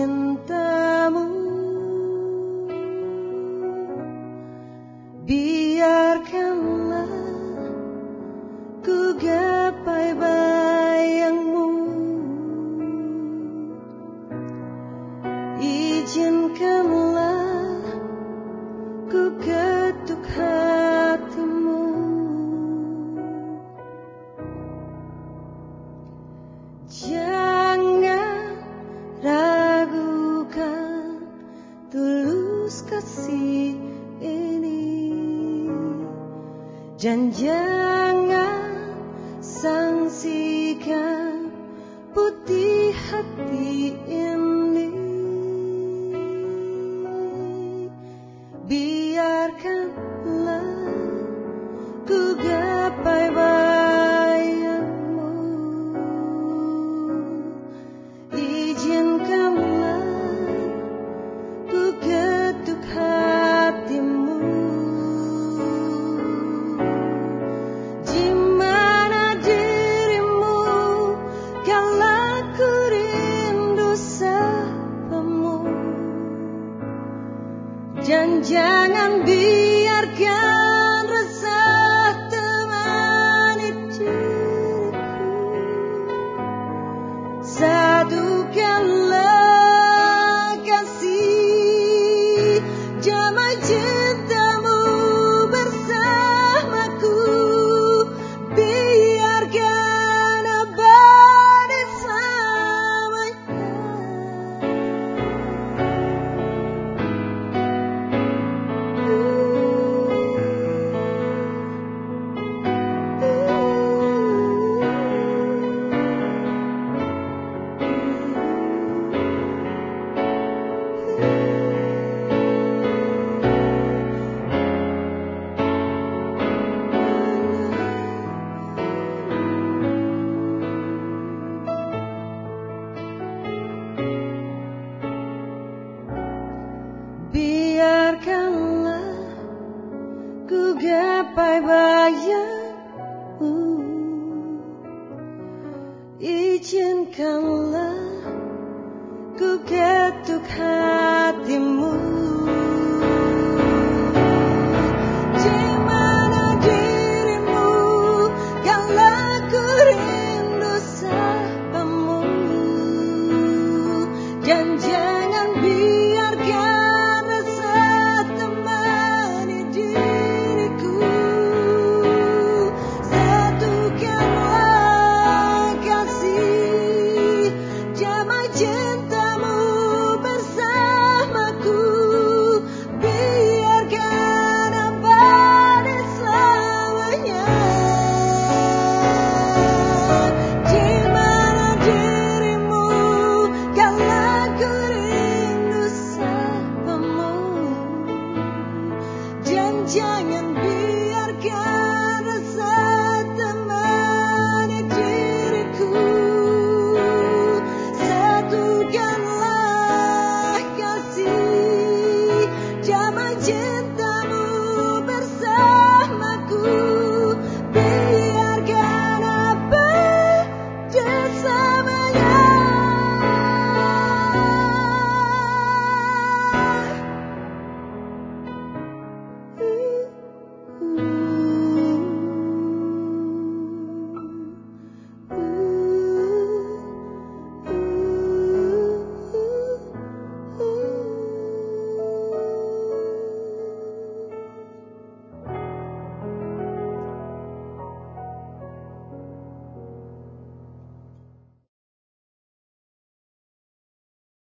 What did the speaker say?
cintamu. Biarkanlah ku gapai bayangmu. Izinkanlah ku ketuk hatimu. Jangan ragukan tulus kasih ini, dan jangan sangsikan putih hati ini. Biarkanlah ku gapai bayangmu. Izinkanlah ku ketuk hatimu. Di mana dirimu kala ku rindu sapamu. Dan jangan biarkan rasa temani diriku. Satukanlah kasih damai cintamu bersamaku. Biarkan abadi selamanya. Biarkanlah ku gapai bayangmu. Izinkanlah ku ketuk hatimu. Di mana dirimu kala ku rindu sapamu. Dan